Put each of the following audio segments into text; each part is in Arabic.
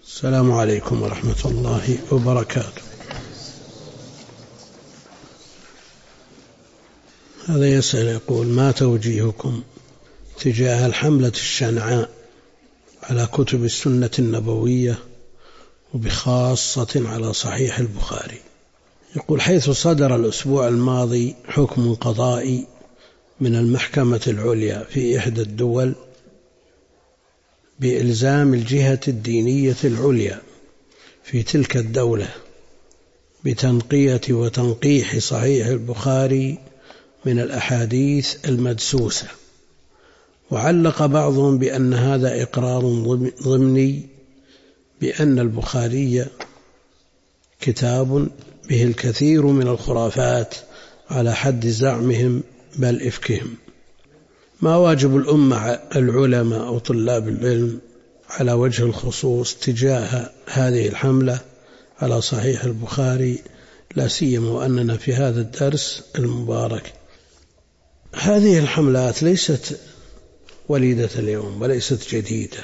السلام عليكم ورحمة الله وبركاته. هذا يسأل يقول: ما توجيهكم تجاه الحملة الشنعاء على كتب السنة النبوية وبخاصة على صحيح البخاري؟ يقول: حيث صدر الأسبوع الماضي حكم قضائي من المحكمة العليا في إحدى الدول بإلزام الجهة الدينية العليا في تلك الدولة بتنقية وتنقيح صحيح البخاري من الأحاديث المدسوسة، وعلق بعضهم بأن هذا إقرار ضمني بأن البخاري كتاب به الكثير من الخرافات على حد زعمهم بل إفكهم. ما واجب الأمة العلماء أو طلاب العلم على وجه الخصوص تجاه هذه الحملة على صحيح البخاري، لا سيما وأننا في هذا الدرس المبارك؟ هذه الحملات ليست وليدة اليوم وليست جديدة،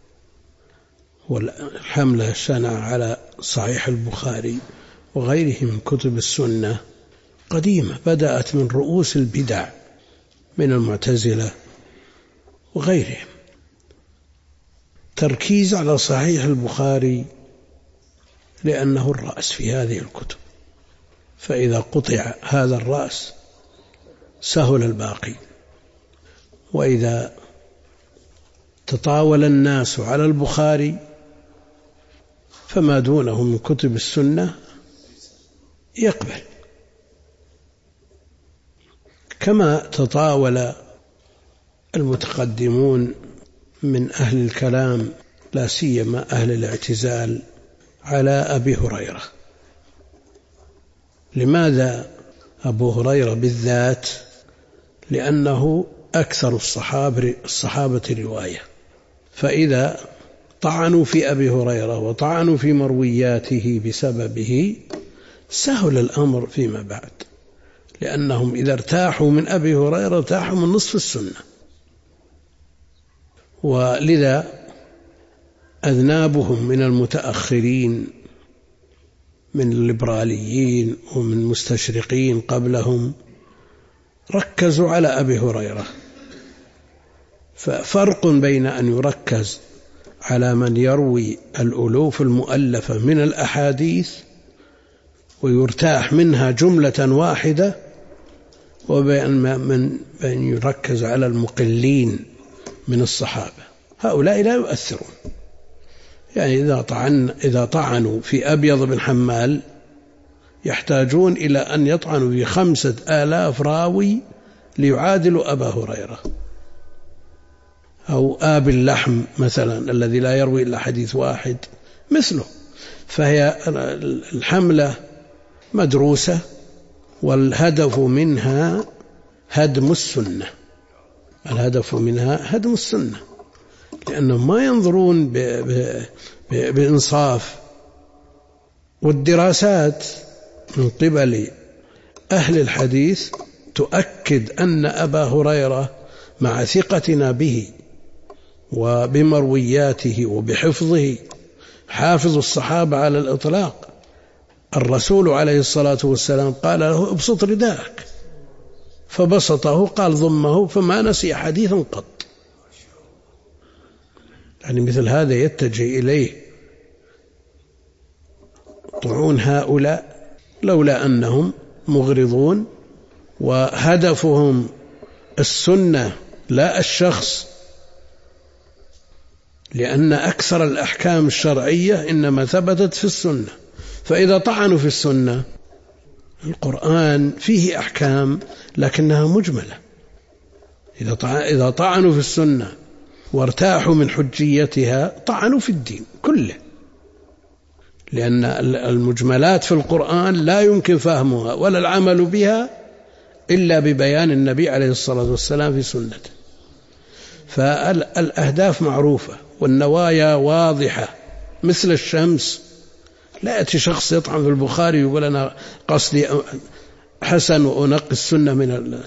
والحملة الشنعاء على صحيح البخاري وغيره من كتب السنة قديمة، بدأت من رؤوس البدع من المعتزلة وغيرهم. تركيز على صحيح البخاري لأنه الرأس في هذه الكتب، فإذا قطع هذا الرأس سهل الباقي، وإذا تطاول الناس على البخاري فما دونه من كتب السنة يقبل. كما تطاول المتقدمون من أهل الكلام لا سيما أهل الاعتزال على أبي هريرة. لماذا أبو هريرة بالذات؟ لأنه أكثر الصحابة رواية، فإذا طعنوا في أبي هريرة وطعنوا في مروياته بسببه سهل الأمر فيما بعد، لأنهم إذا ارتاحوا من أبي هريرة ارتاحوا من نصف السنة. ولذا أذنابهم من المتأخرين من الليبراليين ومن مستشرقين قبلهم ركزوا على أبي هريرة. ففرق بين أن يركز على من يروي الألوف المؤلفة من الأحاديث ويرتاح منها جملة واحدة، وبين أن يركز على المقلين من الصحابة. هؤلاء لا يؤثرون. يعني إذا طعنوا في أبيض بن حمال يحتاجون إلى أن يطعنوا في 5000 راوي ليعادلوا أبا هريرة، أو آب اللحم مثلا الذي لا يروي إلا حديث واحد مثله. فهي الحملة مدروسة، والهدف منها هدم السنة. الهدف منها هدم السنة، لأنهم ما ينظرون بإنصاف. والدراسات من قبل أهل الحديث تؤكد أن أبا هريرة مع ثقتنا به وبمروياته وبحفظه حافظ الصحابة على الإطلاق. الرسول عليه الصلاة والسلام قال له: ابسط رداءك، فبسطه، قال ضمه، فما نسي حديثا قط. يعني مثل هذا يتجه إليه طعون هؤلاء لولا أنهم مغرضون وهدفهم السنة لا الشخص، لأن أكثر الأحكام الشرعية إنما ثبتت في السنة. فإذا طعنوا في السنة، القرآن فيه أحكام لكنها مجملة. إذا طعنوا في السنة وارتاحوا من حجيتها طعنوا في الدين كله، لأن المجملات في القرآن لا يمكن فهمها ولا العمل بها إلا ببيان النبي عليه الصلاة والسلام في سنته. فالأهداف معروفة والنوايا واضحة مثل الشمس. لا يأتي شخص يطعن في البخاري يقول: أنا قصدي حسن وأنقي السنة من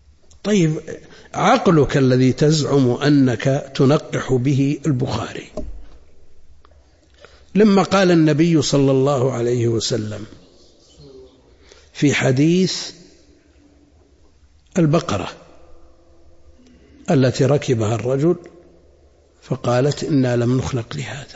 طيب، عقلك الذي تزعم أنك تنقح به البخاري لما قال النبي صلى الله عليه وسلم في حديث البقرة التي ركبها الرجل فقالت إنا لم نخلق لهذا،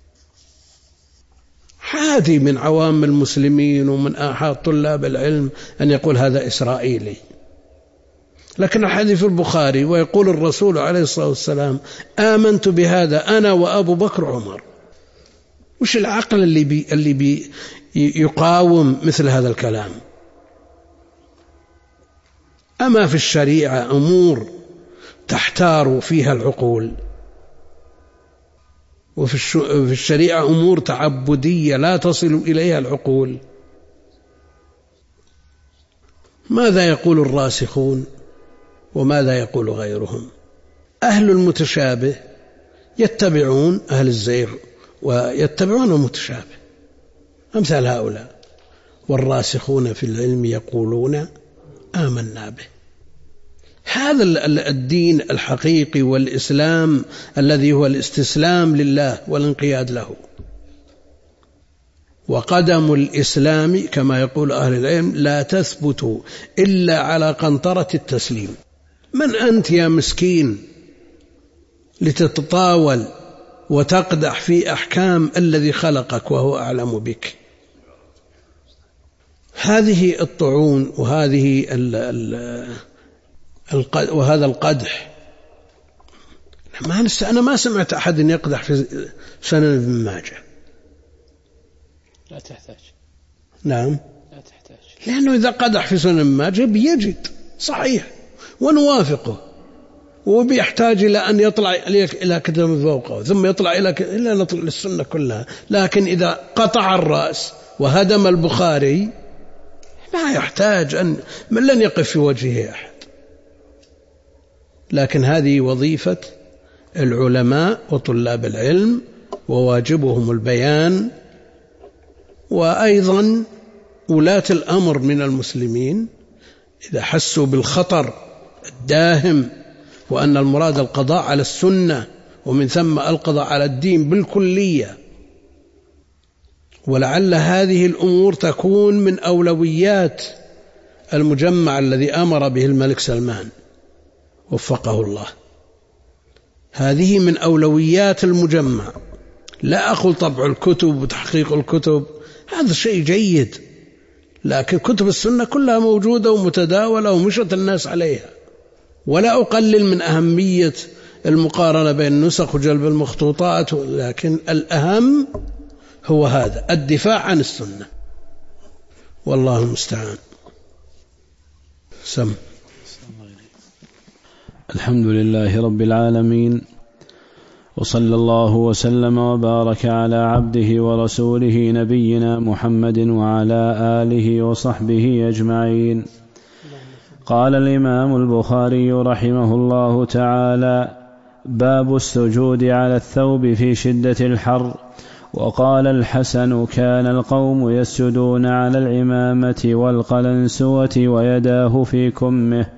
عادي من عوام المسلمين ومن آحاد طلاب العلم أن يقول هذا إسرائيلي، لكن حديث البخاري ويقول الرسول عليه الصلاة والسلام آمنت بهذا أنا وأبو بكر وعمر. وش العقل اللي يقاوم مثل هذا الكلام؟ أما في الشريعة أمور تحتار فيها العقول، وفي الشريعة أمور تعبدية لا تصل إليها العقول. ماذا يقول الراسخون وماذا يقول غيرهم؟ أهل المتشابه يتبعون أهل الزيغ ويتبعون المتشابه أمثال هؤلاء، والراسخون في العلم يقولون آمنا به. هذا الدين الحقيقي والإسلام الذي هو الاستسلام لله والانقياد له. وقدم الإسلام كما يقول أهل العلم لا تثبت إلا على قنطرة التسليم. من أنت يا مسكين لتتطاول وتقدح في أحكام الذي خلقك وهو أعلم بك؟ هذه الطعون وهذا القدح، أنا ما سمعت أحد يقدح في سنن ابن ماجه. لا تحتاج. نعم لا تحتاج، لأنه إذا قدح في سنن ابن ماجه بيجد صحيح ونوافقه، وبيحتاج إلى أن يطلع إلى كتاب فوقه ثم يطلع إلى نطلع للسنة كلها. لكن إذا قطع الرأس وهدم البخاري ما يحتاج من لن يقف في وجهه أحد. لكن هذه وظيفة العلماء وطلاب العلم، وواجبهم البيان. وأيضا ولاة الأمر من المسلمين إذا حسوا بالخطر الداهم وأن المراد القضاء على السنة ومن ثم القضاء على الدين بالكلية، ولعل هذه الأمور تكون من أولويات المجمع الذي أمر به الملك سلمان وفقه الله. هذه من أولويات المجمع. لا أقول طبع الكتب وتحقيق الكتب، هذا شيء جيد، لكن كتب السنة كلها موجودة ومتداولة ومشت الناس عليها. ولا أقلل من أهمية المقارنة بين النسخ وجلب المخطوطات، لكن الأهم هو هذا الدفاع عن السنة، والله المستعان. سم. الحمد لله رب العالمين، وصلى الله وسلم وبارك على عبده ورسوله نبينا محمد وعلى آله وصحبه أجمعين. قال الإمام البخاري رحمه الله تعالى: باب السجود على الثوب في شدة الحر. وقال الحسن: كان القوم يسجدون على العمامة والقلنسوة ويداه في كمه.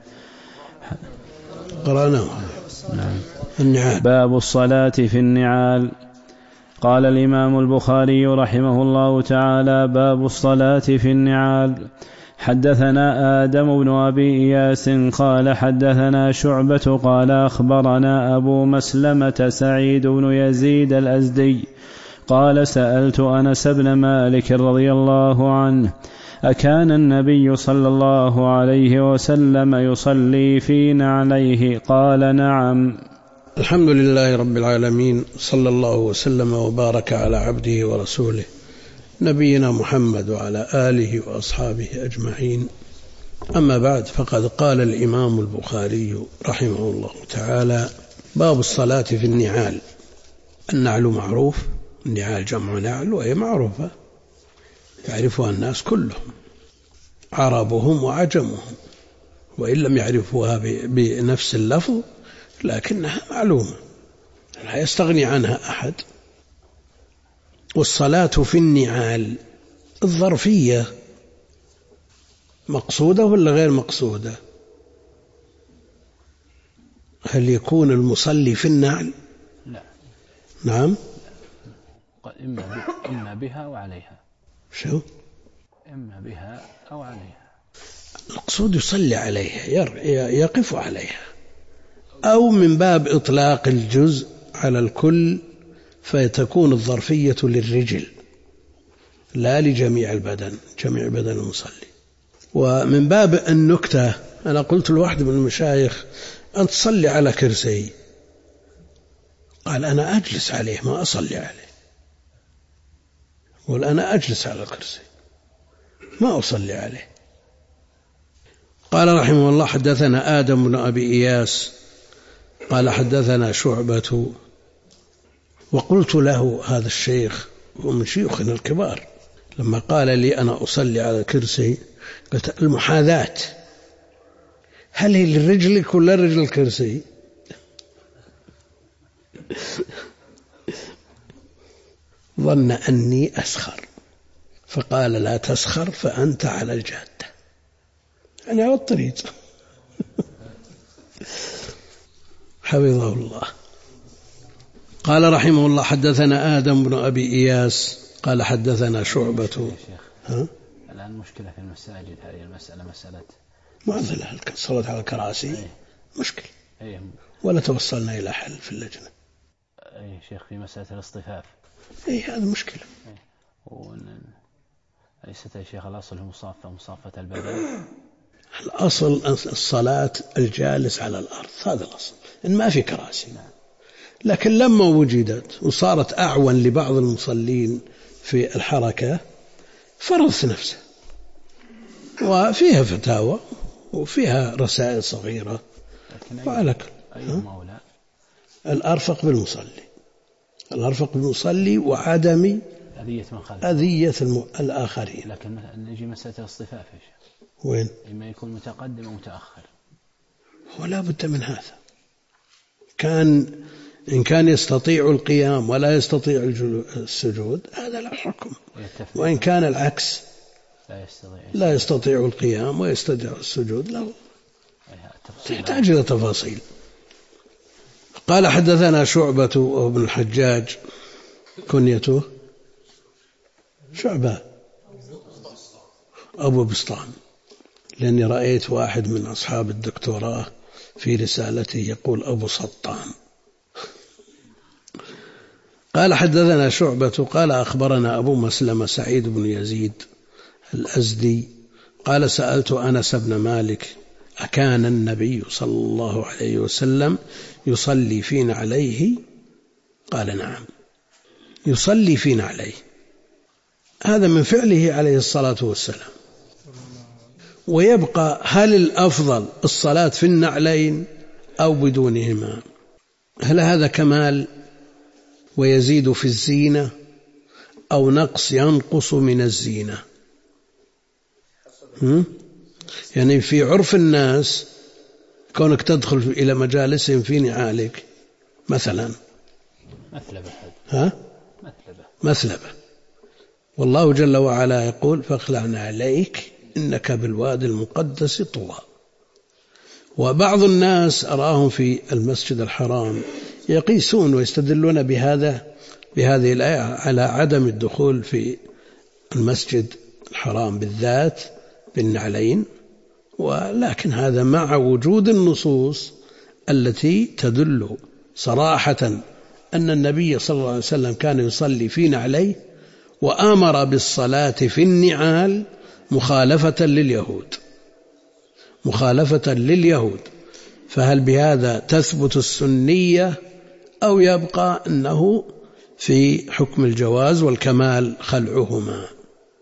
قرأنا. النعال. باب الصلاة في النعال. قال الإمام البخاري رحمه الله تعالى: باب الصلاة في النعال. حدثنا آدم بن أبي إياس قال حدثنا شعبة قال أخبرنا أبو مسلمة سعيد بن يزيد الأزدي قال: سألت أنس بن مالك رضي الله عنه: أكان النبي صلى الله عليه وسلم يصلي في نعليه؟ قال: نعم. الحمد لله رب العالمين، صلى الله وسلم وبارك على عبده ورسوله نبينا محمد وعلى آله وأصحابه أجمعين. أما بعد، فقد قال الإمام البخاري رحمه الله تعالى: باب الصلاة في النعال. النعل معروف، النعال جمع نعل وهي معروفة يعرفها الناس كلهم، عربهم وعجمهم، وإن لم يعرفوها بنفس اللفظ لكنها معلومة لا يستغني عنها أحد. والصلاة في النعال الظرفية مقصودة ولا غير مقصودة؟ هل يكون المصلي في النعل؟ لا. نعم. إما بها وعليها. شو؟ إما بها أو عليها. المقصود يصلي عليها، يقف عليها، أو من باب إطلاق الجزء على الكل فتكون الظرفية للرجل لا لجميع البدن، جميع بدن المصلي. ومن باب النكتة، أنا قلت لواحد من المشايخ: أنت تصلي على كرسي. قال: أنا أجلس عليه ما أصلي عليه. قال: أنا أجلس على الكرسي ما أصلي عليه. قال رحمه الله: حدثنا آدم بن أبي إياس قال حدثنا شعبة. وقلت له هذا الشيخ ومن شيوخنا الكبار لما قال لي أنا أصلي على الكرسي، قلت: المحاذاة هل هي لرجلك ولا رجل الكرسي؟ ظن أني أسخر فقال: لا تسخر فأنت على الجادة، يعني على الطريق. حفظه الله. قال رحمه الله: حدثنا آدم بن أبي إياس قال حدثنا شعبة. الآن مشكلة في المساجد هذه المسألة، مسألة معضلة الصلاة على الكراسي مشكلة، ولا توصلنا إلى حل في اللجنة. أي شيخ في مسألة الاصطفاف، هذا مشكلة. ليست يا شيخ الأصل مصافة البدن. الأصل الصلاة الجالس على الأرض، هذا الأصل، إن ما في كراسي. لكن لما وجدت وصارت أعون لبعض المصلين في الحركة فرضت نفسه، وفيها فتاوى وفيها رسائل صغيرة. وعلى مولى الأرفق بالمصلي، الأرفق بالمصلي وعدم أذية الآخرين. لكن نجي مسألة الاصطفاف يا شيخ، وين؟ إما يكون متقدم أو متأخر. ولا بد من هذا. إن كان يستطيع القيام ولا يستطيع السجود هذا لا حكم، وإن كان العكس لا يستطيع القيام ويستطيع السجود له تحتاج إلى تفاصيل. قال حدثنا شعبة وابن الحجاج كنيته شعبة أبو بسطام، لأني رأيت واحد من أصحاب الدكتوراه في رسالته يقول أبو سطام. قال حدثنا شعبة قال أخبرنا أبو مسلمة سعيد بن يزيد الأزدي قال سألت أنس بن مالك: أكان النبي صلى الله عليه وسلم يصلي فينا عليه؟ قال: نعم، يصلي فينا عليه. هذا من فعله عليه الصلاة والسلام. ويبقى هل الأفضل الصلاة في النعلين أو بدونهما؟ هل هذا كمال ويزيد في الزينة أو نقص ينقص من الزينة؟ يعني في عرف الناس كونك تدخل إلى مجالسهم في نعالك مثلا مثلبة، والله جل وعلا يقول: فاخلعنا عليك إنك بالوادي المقدس طوى. وبعض الناس أراهم في المسجد الحرام يقيسون ويستدلون بهذه الآية على عدم الدخول في المسجد الحرام بالذات بالنعلين، ولكن هذا مع وجود النصوص التي تدل صراحة أن النبي صلى الله عليه وسلم كان يصلي في نعليه وآمر بالصلاة في النعال مخالفة لليهود. فهل بهذا تثبت السنية أو يبقى أنه في حكم الجواز والكمال خلعهما؟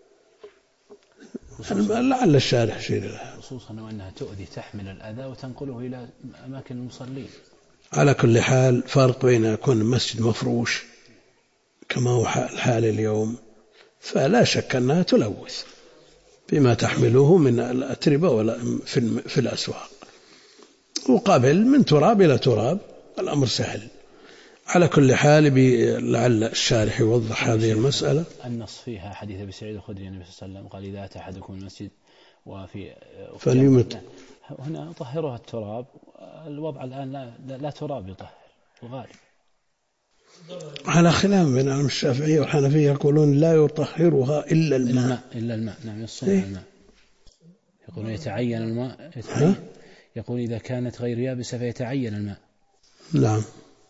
لعل الشارح شير لها، خصوصا أنها تؤذي، تحمل الأذى وتنقله إلى أماكن المصلين. على كل حال فرق بين يكون المسجد مفروش كما هو الحال اليوم، فلا شك أنها تلوث بما تحمله من الأتربة في الأسواق، وقابل من تراب إلى تراب، الأمر سهل. على كل حال لعل الشارح يوضح هذه المسألة. النص فيها حديث أبي سعيد الخدري النبي صلى الله عليه وسلم قال: إذا أتى أحدكم المسجد فليمت. هنا طهرها التراب، الوضع الآن لا تراب يطهر الغالب. على خلاف بين الشافعية والحنفية، يقولون لا يطهرها إلا الماء. إلا الماء، نعم، يصنع الماء. يقولون يتعين الماء، يقول إذا كانت غير يابسة فيتعين الماء. نعم.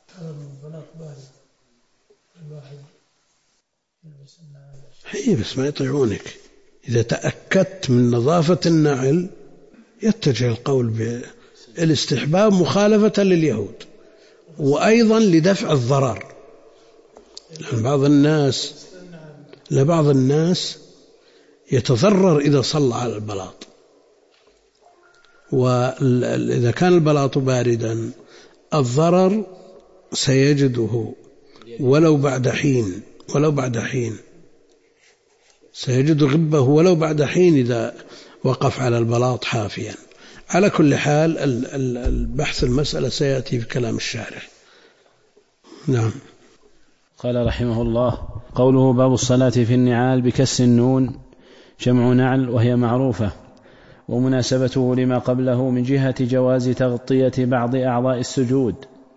هي بس ما يطيعونك. إذا تأكدت من نظافة النعل يتجه القول بالاستحباب مخالفة لليهود، وأيضا لدفع الضرر. لأن بعض الناس يتضرر إذا صلى على البلاط، وإذا كان البلاط باردا الضرر سيجده ولو بعد حين سيجد غبه ولو بعد حين إذا وقف على البلاط حافيا. على كل حال البحث المسألة سيأتي في كلام الشارح. نعم. قال رحمه الله: قوله باب الصلاة في النعال بكسر النون جمع نعل وهي معروفة، ومناسبته لما قبله من جهة جواز تغطية بعض أعضاء السجود.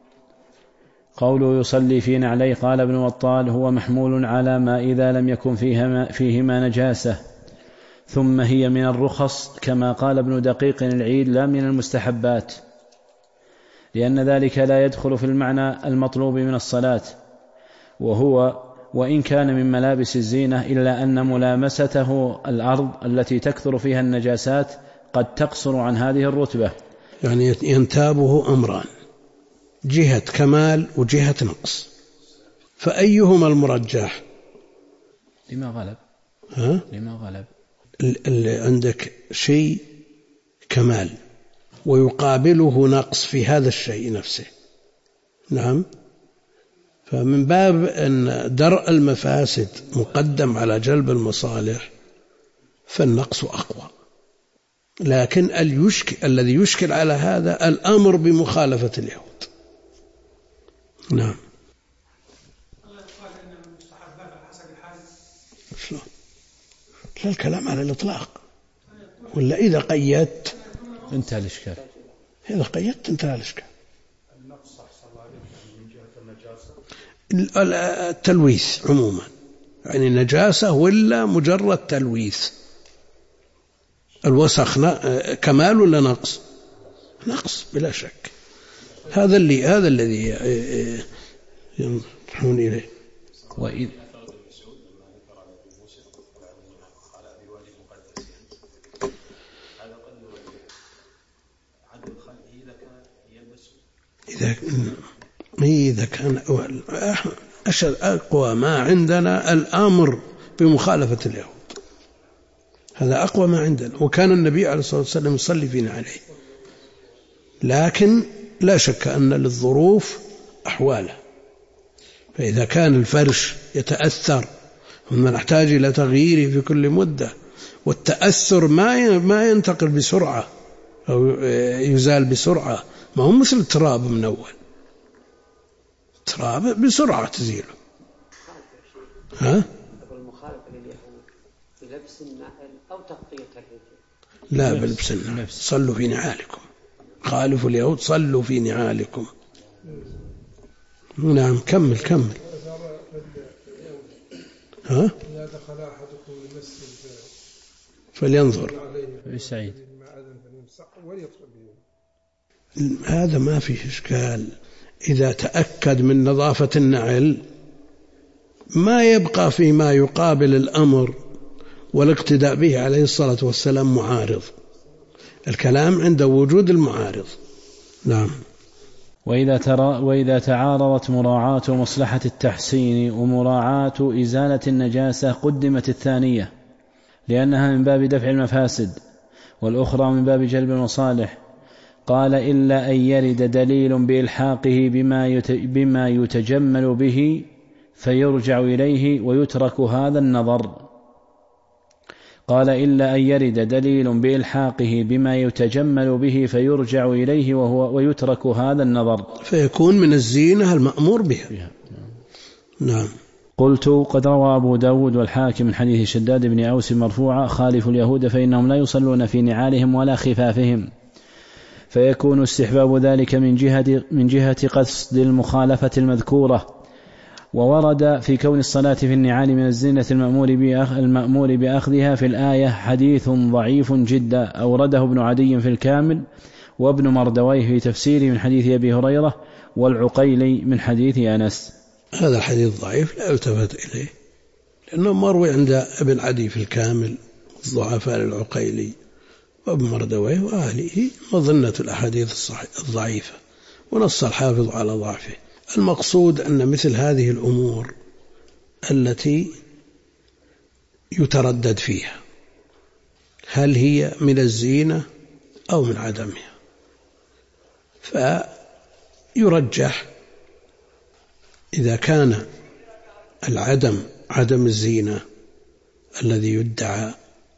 قوله يصلي في نعليه، قال ابن بطال: هو محمول على ما إذا لم يكن فيهما نجاسة، ثم هي من الرخص كما قال ابن دقيق العيد لا من المستحبات، لأن ذلك لا يدخل في المعنى المطلوب من الصلاة، وهو وإن كان من ملابس الزينة، إلا أن ملامسته الأرض التي تكثر فيها النجاسات قد تقصر عن هذه الرتبة. يعني ينتابه أمران: جهة كمال وجهة نقص، فأيهما المرجح؟ لما غلب اللي عندك شيء كمال ويقابله نقص في هذا الشيء نفسه. نعم. فمن باب أن درء المفاسد مقدم على جلب المصالح فالنقص أقوى، لكن الذي يشكل على هذا الأمر بمخالفة اليهود. نعم. شلون؟ لا، الكلام على الإطلاق، ولا إذا قيدت انتهى الإشكال. التلويث عموما، يعني نجاسة ولا مجرد تلويث؟ الوسخ كمال ولا نقص؟ نقص بلا شك. هذا الذي ينحون إليه. إذا كان أقوى ما عندنا الأمر بمخالفة اليهود، هذا أقوى ما عندنا. وكان النبي عليه الصلاة والسلام يصلي فينا عليه، لكن لا شك أن للظروف أحواله. فإذا كان الفرش يتأثر ثم نحتاج إلى تغييره في كل مدة، والتأثر ما ينتقل بسرعة أو يزال بسرعة، ما هو مثل التراب من أول. التراب بسرعة تزيله. المخالفة لليهود بلبس النعل أو تغطية الرجل؟ لا، بلبس النعل. صلوا في نعالكم، خالفوا اليهود صلوا في نعالكم. نعم. كمل. إذا دخل أحدكم المسجد فلينظر سعيد. هذا ما فيه إشكال. إذا تأكد من نظافة النعل ما يبقى فيما يقابل الأمر والاقتداء به عليه الصلاة والسلام معارض. الكلام عند وجود المعارض. نعم. وإذا تعارضت مراعاة مصلحة التحسين ومراعاة إزالة النجاسة قدمت الثانية، لأنها من باب دفع المفاسد، والأخرى من باب جلب المصالح. قال: إلا أن يرد دليل بإلحاقه بما يتجمل به فيرجع إليه ويترك هذا النظر. قال: إلا أن يرد دليل بإلحاقه بما يتجمل به فيرجع إليه ويترك هذا النظر، فيكون من الزينة المأمور بها. نعم. قلت: قد روى أبو داود والحاكم من حديث شداد بن أوس مرفوعا: خالفوا اليهود فإنهم لا يصلون في نعالهم ولا خفافهم. فيكون استحباب ذلك من جهة قصد المخالفة المذكورة، وورد في كون الصلاة في النعال من الزينة المأمور بأخذها في الآية حديث ضعيف جدا أورده ابن عدي في الكامل وابن مردويه في تفسيره من حديث أبي هريرة والعقيلي من حديث أنس. هذا الحديث ضعيف لا يلتفت إليه لأنه مروي عند ابن عدي في الكامل الضعفاء للعقيلي وابن مردويه وأهله مظنة الأحاديث الضعيفة ونص الحافظ على ضعفه. المقصود أن مثل هذه الأمور التي يتردد فيها هل هي من الزينة أو من عدمها، فيرجح إذا كان عدم الزينة الذي يدعى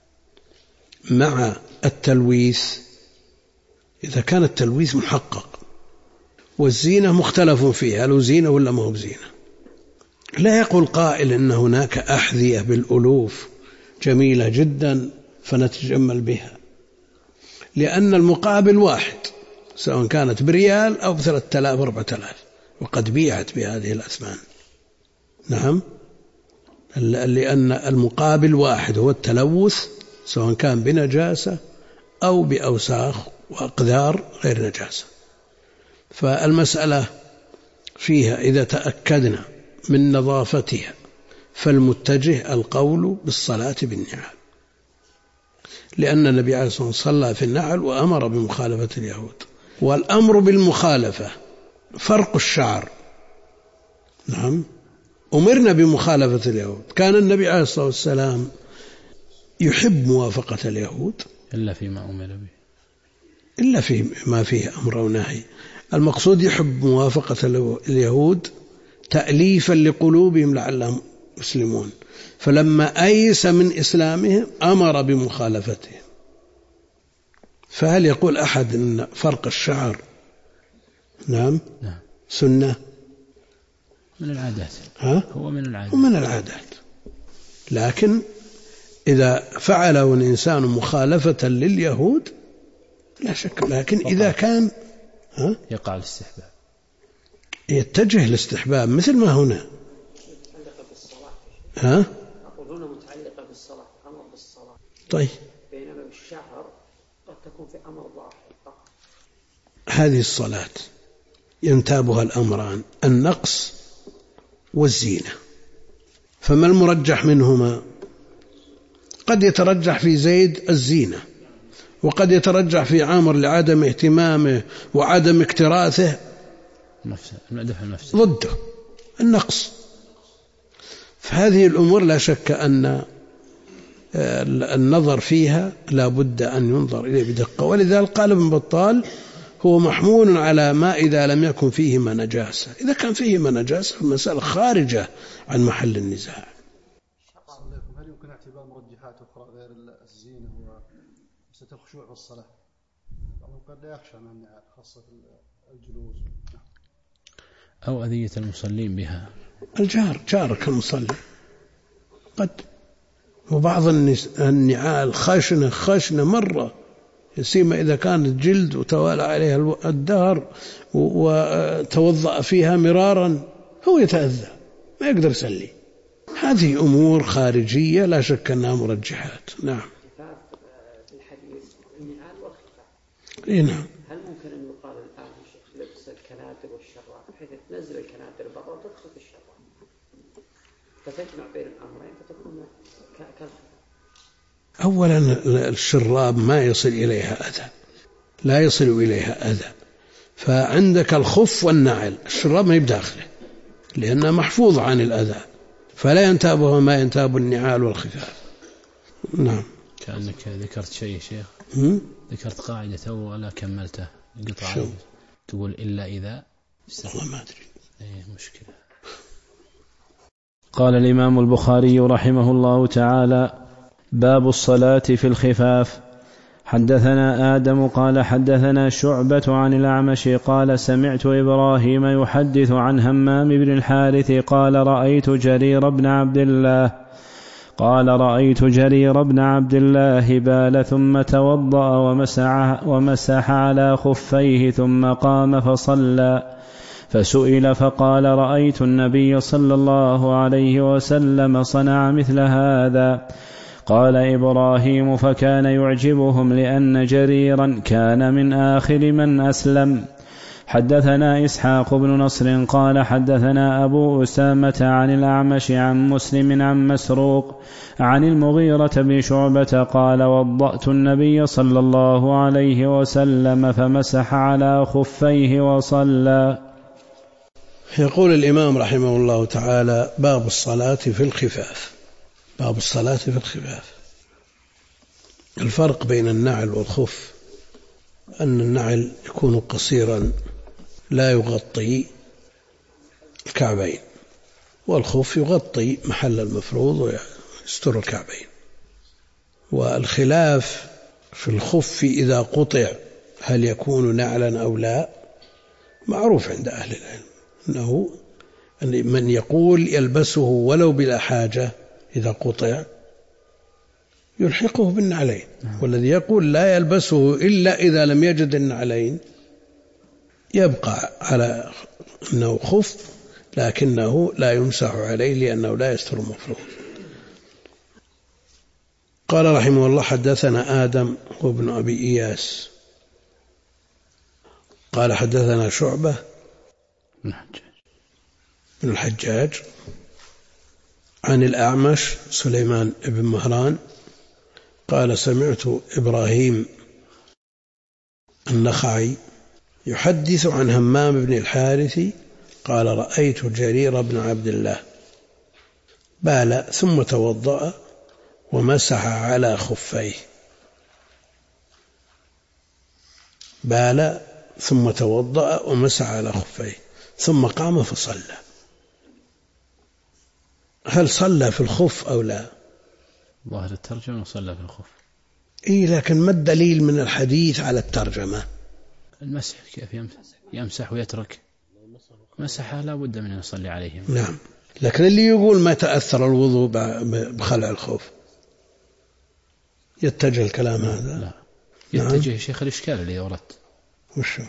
مع التلويث، إذا كان التلويث محقق والزينة مختلف فيها هل زينة ولا ما هو بزينة، لا يقول قائل إن هناك أحذية بالألوف جميلة جدا فنتجمل بها، لأن المقابل واحد سواء كانت بريال أو ب3000 4000 وقد بيعت بهذه الأثمان. نعم، لأن المقابل واحد هو التلوث سواء كان بنجاسة أو بأوساخ وأقدار غير نجاسة. فالمسألة فيها إذا تأكدنا من نظافتها فالمتجه القول بالصلاة بالنعال، لأن النبي عليه الصلاة والسلام صلى في النعل وأمر بمخالفة اليهود. والأمر بالمخالفة فرق الشعر. نعم، أمرنا بمخالفة اليهود، كان النبي عليه الصلاة والسلام يحب موافقة اليهود إلا فيما أمر به، إلا فيما فيه أمر ونهي. المقصود يحب موافقة اليهود تأليفا لقلوبهم لعلهم يسلمون، فلما أيس من إسلامهم أمر بمخالفتهم. فهل يقول أحد أن فرق الشعر نعم سنة؟ من العادات، هو من العادات. لكن إذا فعله الإنسان مخالفة لليهود لا شك، لكن إذا كان يقع الاستحباب، يتجه الاستحباب مثل ما هنا. أقولون متعلقة بالصلاة، أمر بالصلاة. طيب، بينما بالشعر قد تكون في أمر ظاهر. هذه الصلاة ينتابها الأمران النقص والزينة، فما المرجح منهما؟ قد يترجح في زيد الزينة، وقد يترجح في عامر لعدم اهتمامه وعدم اكتراثه ضده النقص. فهذه الأمور لا شك أن النظر فيها لا بد أن ينظر إليه بدقة، ولذلك قال ابن بطال هو محمول على ما إذا لم يكن فيهما نجاسة. إذا كان فيهما نجاسة المسألة خارجة عن محل النزاع. هل يمكن اعتبار مرجحات أخرى غير الزينة ومسألة الخشوع في الصلاة؟ قد لا يخشى من النعال خاصة الجلوس أو أذية المصلين بها. جارك المصلي قد، وبعض النعال خشنة مرة، يسيما إذا كانت جلد وتوالى عليها الدهر وتوضأ فيها مرارا هو يتأذى ما يقدر يصلي. هذه أمور خارجية لا شك أنها مرجحات. نعم. في الحديث النعال والخفاف. نعم. هل ممكن أن يقال الآن لبس الكنادر والشراب بحيث تنزل الكنادر برا وتدخل في الشراب فتجمع بين الأمرين فتكون كالخفاف؟ أولا الشراب ما يصل إليها أذى، لا يصل إليها أذى، فعندك الخف والنعل، الشراب ما يبداخله لأنه محفوظ عن الأذى، فلا ينتابه ما ينتاب النعال والخفاف. نعم. كأنك ذكرت شيء شيخ، ذكرت قاعدة ولا كملته قطعة تقول إلا إذا والله ما أدري مشكلة. قال الإمام البخاري رحمه الله تعالى: باب الصلاة في الخفاف. حدثنا آدم قال حدثنا شعبة عن الأعمش قال سمعت إبراهيم يحدث عن همام بن الحارث قال رأيت جرير بن عبد الله بال ثم توضأ ومسح على خفيه ثم قام فصلى، فسئل فقال رأيت النبي صلى الله عليه وسلم صنع مثل هذا. قال إبراهيم فكان يعجبهم لأن جريرا كان من آخر من أسلم. حدثنا إسحاق بن نصر قال حدثنا أبو أسامة عن الأعمش عن مسلم عن مسروق عن المغيرة بن شعبة قال وضأت النبي صلى الله عليه وسلم فمسح على خفيه وصلى. يقول الإمام رحمه الله تعالى باب الصلاة في الخفاف. باب الصلاة في الخفاف. الفرق بين النعل والخف أن النعل يكون قصيرا لا يغطي الكعبين، والخف يغطي محل المفروض ويستر الكعبين. والخلاف في الخف إذا قطع هل يكون نعلا أو لا معروف عند أهل العلم، أنه من يقول يلبسه ولو بلا حاجة إذا قطع يلحقه بالنعلين، والذي يقول لا يلبسه إلا إذا لم يجد النعلين يبقى على أنه خف لكنه لا يمسح عليه لأنه لا يستر المفروض. قال رحمه الله حدثنا آدم وابن أبي إياس قال حدثنا شعبة بن الحجاج عن الأعمش سليمان بن مهران قال سمعت إبراهيم النخعي يحدث عن همام بن الحارث قال رأيت جرير بن عبد الله بال ثم توضأ ومسح على خفيه. بال ثم توضأ ومسح على خفيه ثم قام فصلى. هل صلى في الخف أو لا؟ ظاهر الترجمة صلى في الخف. لكن ما الدليل من الحديث على الترجمة؟ المسح كيف يمسح ويترك؟ مسح لا بد من أن يصلي عليه. نعم، لكن اللي يقول ما تأثر الوضوء بخلع الخف يتجه الكلام هذا؟ لا يتجه. نعم. شيخ الإشكال اللي أوردت وشو؟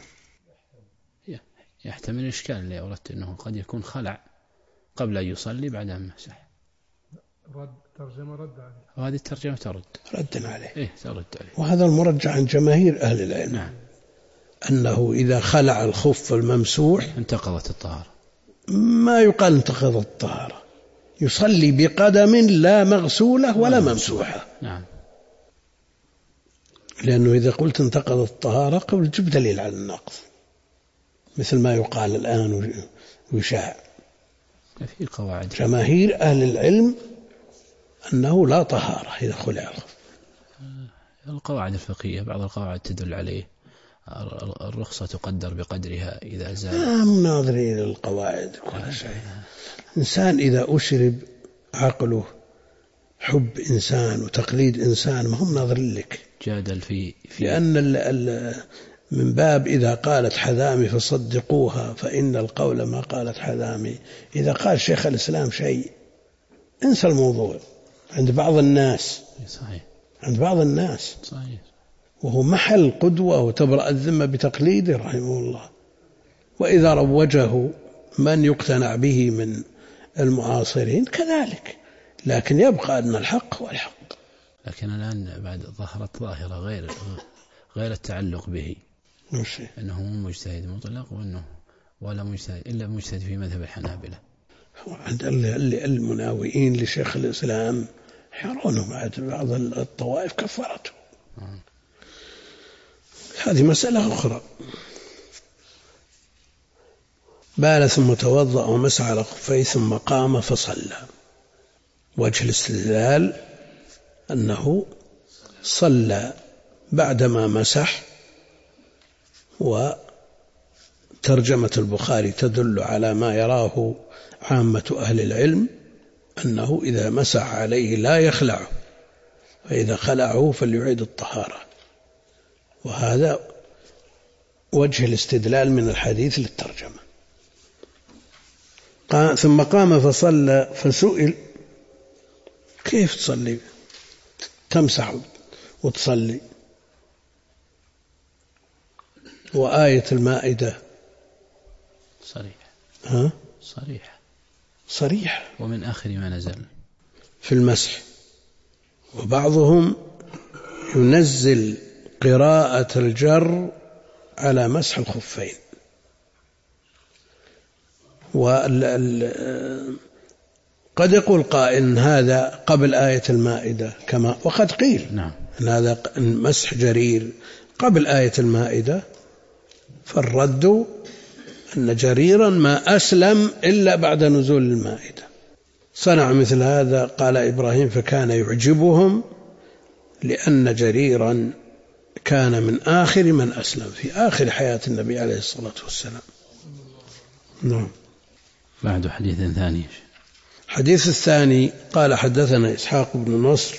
يحتمل الإشكال اللي أوردت أنه قد يكون خلع قبل أن يصلي بعد أن مسح. ترجمة رد عليه، وهذه الترجمة رد عليه. ترد عليه. وهذا المرجع عن جماهير أهل العلم. نعم. أنه إذا خلع الخف الممسوح انتقضت الطهارة. ما يقال انتقضت الطهارة، يصلي بقدم لا مغسولة ولا ممسوحة. نعم. لأنه إذا قلت انتقضت الطهارة قبل جيب دليل على النقض، مثل ما يقال الآن ويشاع. في قواعد جماهير أهل العلم أنه لا طهارة إذا خلع الخف. القواعد الفقهية بعض القواعد تدل عليه الرخصة تقدر بقدرها إذا زال. مناظرين للقواعد كل شيء. إنسان إذا أشرب عقله حب إنسان وتقليد إنسان ما هم ناظرين لك. جادل في لأن من باب إذا قالت حذامي فصدقوها فإن القول ما قالت حذامي. إذا قال شيخ الإسلام شيء انسى الموضوع عند بعض الناس. صحيح. عند بعض الناس. صحيح. وهو محل قدوة وتبرأ الذمة بتقليده رحمه الله. وإذا روجه من يقتنع به من المعاصرين كذلك، لكن يبقى أن الحق هو الحق. لكن الآن بعد ظهرت ظاهرة غير التعلق به، أنه مو مجتهد مطلق وأنه ولا مجتهد إلا مجتهد في مذهب الحنابلة. عند المناوئين لشيخ الإسلام يرونه بعض الطوائف كفرته. هذه مسألة أخرى. بال ثم توضأ ومسح على خفيه ثم قام فصلى. وجه الاستدلال أنه صلى بعدما مسح، وترجمة البخاري تدل على ما يراه عامة أهل العلم أنه إذا مسح عليه لا يخلعه، فإذا خلعه فليعيد الطهارة. وهذا وجه الاستدلال من الحديث للترجمة. ثم قام فصلى فسئل كيف تصلي تمسح وتصلي؟ وآية المائدة صريح ومن آخر ما نزل في المسح. وبعضهم ينزل قراءة الجر على مسح الخفين. قد يقول قائل هذا قبل آية المائدة كما وقد قيل أن هذا مسح جرير قبل آية المائدة، فالرد أن جريرا ما أسلم إلا بعد نزول المائدة. صنع مثل هذا قال إبراهيم فكان يعجبهم لأن جريرا كان من آخر من أسلم في آخر حياة النبي عليه الصلاة والسلام. نعم. بعد حديث ثاني. حديث الثاني قال حدثنا إسحاق بن نصر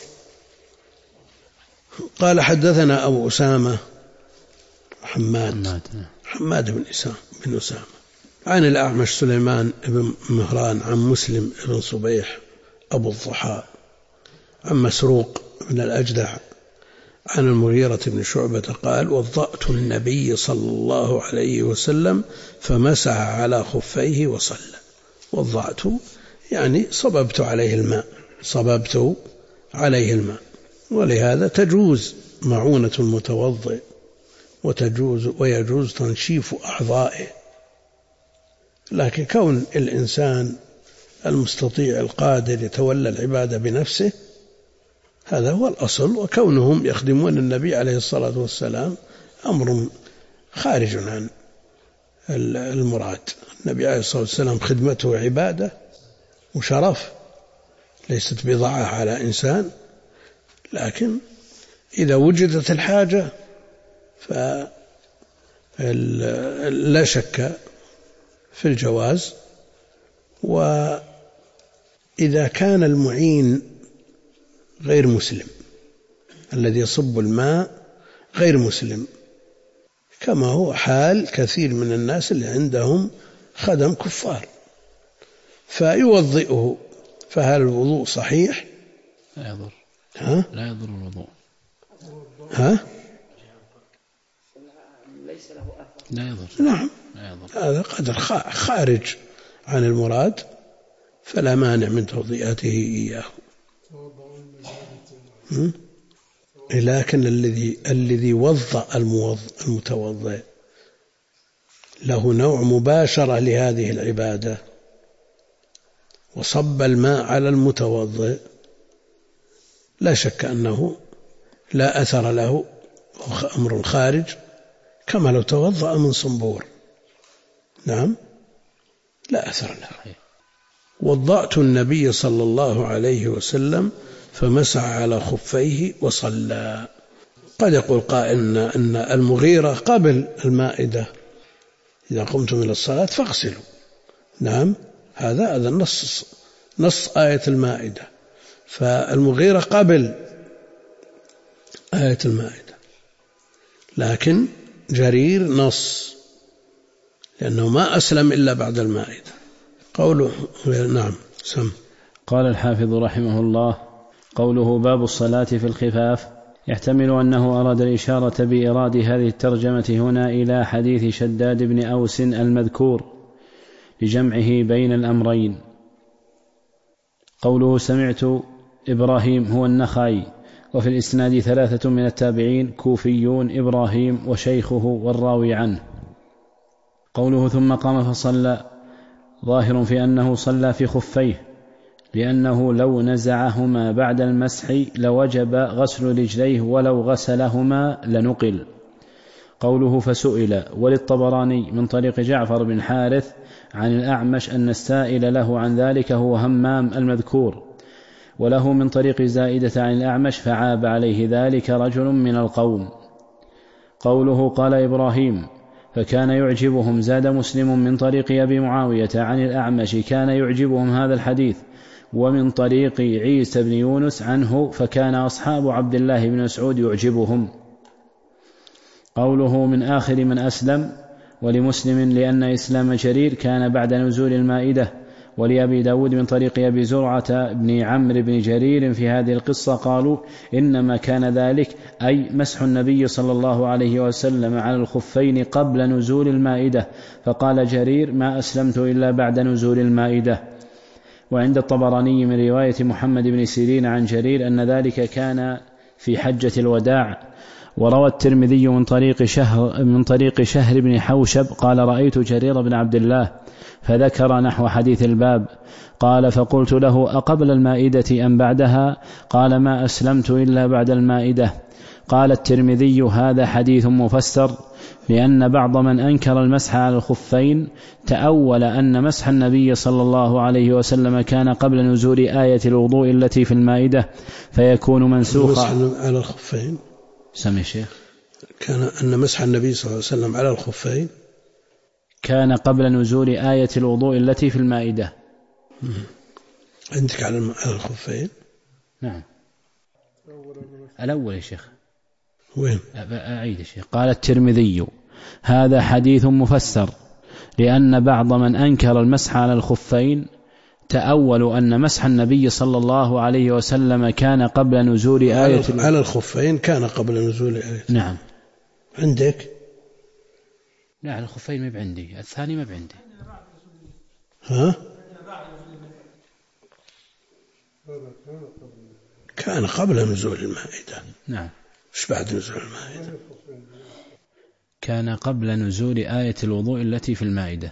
قال حدثنا أبو أسامة حماد بن أسامة عن الأعمش سليمان بن مهران عن مسلم بن صبيح أبو الضحى عن مسروق بن الأجدع عن المغيرة بن شعبة قال وضأت النبي صلى الله عليه وسلم فمسح على خفيه وصلى. وضعت يعني صببت عليه الماء. ولهذا تجوز معونة المتوضئ ويجوز تنشيف أعضائه، لكن كون الإنسان المستطيع القادر يتولى العبادة بنفسه هذا هو الأصل. وكونهم يخدمون النبي عليه الصلاة والسلام أمر خارج عن المراد. النبي عليه الصلاة والسلام خدمته عبادة وشرف، ليست بضاعة على إنسان، لكن إذا وجدت الحاجة فلا شك في الجواز. وإذا كان المعين غير مسلم الذي يصب الماء غير مسلم، كما هو حال كثير من الناس اللي عندهم خدم كفار فيوضئه، فهل الوضوء صحيح؟ لا يضر. لا يضر الوضوء. ليس له أثر. لا يضر. نعم. هذا قدر خارج عن المراد، فلا مانع من توضئته إياه. لكن الذي وضأ المتوضئ له نوع مباشرة لهذه العبادة وصب الماء على المتوضئ، لا شك أنه لا أثر له، أمر خارج، كما لو توضأ من صنبور. نعم، لا أثر له. وضأت النبي صلى الله عليه وسلم فمسح على خفيه وصلى. قد يقول قائل أن المغيرة قبل المائدة إذا قمتم إلى الصلاة فاغسلوا. نعم، هذا نص آية المائدة، فالمغيرة قبل آية المائدة، لكن جرير نص لأنه ما أسلم إلا بعد المائدة. قوله نعم سم. قال الحافظ رحمه الله قوله باب الصلاة في الخفاف يحتمل أنه أراد الإشارة بإراد هذه الترجمة هنا إلى حديث شداد بن أوس المذكور لجمعه بين الأمرين. قوله سمعت إبراهيم هو النخعي، وفي الإسناد 3 من التابعين كوفيون إبراهيم وشيخه والراوي عنه. قوله ثم قام فصلى ظاهر في أنه صلى في خفيه، لأنه لو نزعهما بعد المسح لوجب غسل رجليه ولو غسلهما لنقل. قوله فسئل وللطبراني من طريق جعفر بن حارث عن الأعمش أن السائل له عن ذلك هو همام المذكور، وله من طريق زائدة عن الأعمش فعاب عليه ذلك رجل من القوم. قوله قال إبراهيم فكان يعجبهم، زاد مسلم من طريق أبي معاوية عن الأعمش كان يعجبهم هذا الحديث، ومن طريق عيسى بن يونس عنه فكان أصحاب عبد الله بن مسعود يعجبهم. قوله من آخر من أسلم ولمسلم لأن إسلام جرير كان بعد نزول المائدة، ولأبي داود من طريق أبي زرعة بن عمرو بن جرير في هذه القصة قالوا إنما كان ذلك أي مسح النبي صلى الله عليه وسلم على الخفين قبل نزول المائدة، فقال جرير ما أسلمت إلا بعد نزول المائدة. وعند الطبراني من رواية محمد بن سيرين عن جرير أن ذلك كان في حجة الوداع. وروى الترمذي من طريق شهر بن حوشب قال رأيت جرير بن عبد الله فذكر نحو حديث الباب. قال فقلت له أقبل المائدة أم بعدها؟ قال ما أسلمت إلا بعد المائدة. قال الترمذي هذا حديث مفسر، لأن بعض من أنكر المسح على الخفين تأول أن مسح النبي صلى الله عليه وسلم كان قبل نزول آية الوضوء التي في المائدة فيكون منسوخا على الخفين. سمع شيخ كان أن مسح النبي صلى الله عليه وسلم على الخفين كان قبل نزول آية الوضوء التي في المائدة. عندك على الخفين؟ نعم الأول يا شيخ. وين؟ أعيد يا شيخ. قال الترمذي هذا حديث مفسر، لأن بعض من أنكر المسح على الخفين تأول أن مسح النبي صلى الله عليه وسلم كان قبل نزول آية على الخفين كان قبل نزول آية. نعم. عندك؟ لا على الخفين ما بعندي، الثاني ما بعندي. ها؟ كان قبل نزول المائدة. نعم. إيش بعد نزول المائدة؟ كان قبل نزول آية الوضوء التي في المائدة.